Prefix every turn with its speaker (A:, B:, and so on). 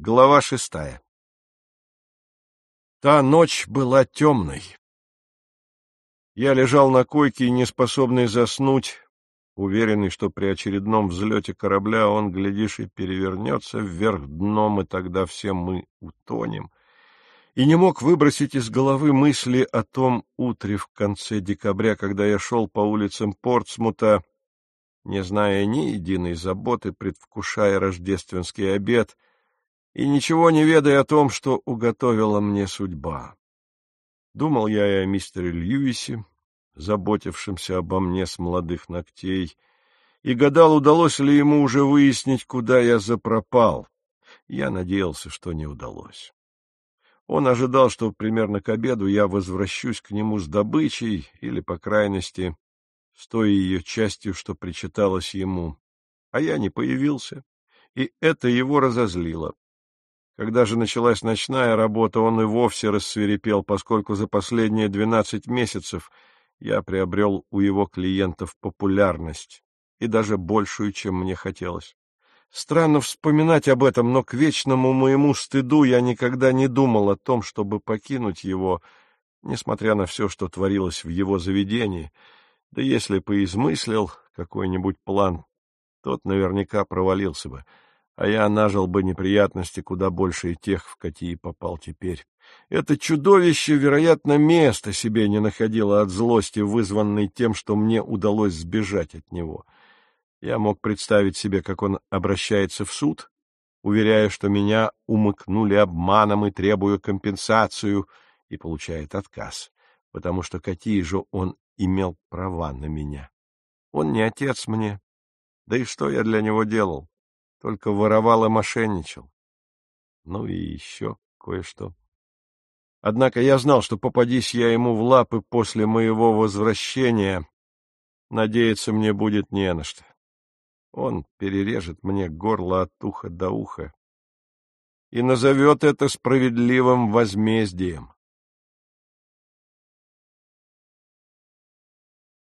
A: Глава 6. Та ночь была темной. Я лежал на койке, неспособный заснуть, уверенный, что при очередном взлете корабля он, глядишь, и перевернется вверх дном, и тогда все мы утонем, и не мог выбросить из головы мысли о том утре в конце декабря, когда я шел по улицам Портсмута, не зная ни единой заботы, предвкушая рождественский обед, и ничего не ведая о том, что уготовила мне судьба. Думал я и о мистере Льюисе, заботившемся обо мне с молодых ногтей, и гадал, удалось ли ему уже выяснить, куда я запропал. Я надеялся, что не удалось. Он ожидал, что примерно к обеду я возвращусь к нему с добычей, или, по крайности, с той ее частью, что причиталось ему, а я не появился, и это его разозлило. Когда же началась ночная работа, он и вовсе рассвирепел, поскольку за последние 12 месяцев я приобрел у его клиентов популярность, и даже большую, чем мне хотелось. Странно вспоминать об этом, но к вечному моему стыду я никогда не думал о том, чтобы покинуть его, несмотря на все, что творилось в его заведении. Да если бы измыслил какой-нибудь план, тот наверняка провалился бы, а я нажил бы неприятности куда больше тех, в какие попал теперь. Это чудовище, вероятно, места себе не находило от злости, вызванной тем, что мне удалось сбежать от него. Я мог представить себе, как он обращается в суд, уверяя, что меня умыкнули обманом и требуя компенсацию, и получает отказ, потому что какие же он имел права на меня? Он не отец мне, да и что я для него делал? Только воровал и мошенничал. Ну и еще кое-что. Однако я знал, что попадись я ему в лапы после моего возвращения, надеяться мне будет не на что. Он перережет мне горло от уха до уха и назовет это справедливым возмездием.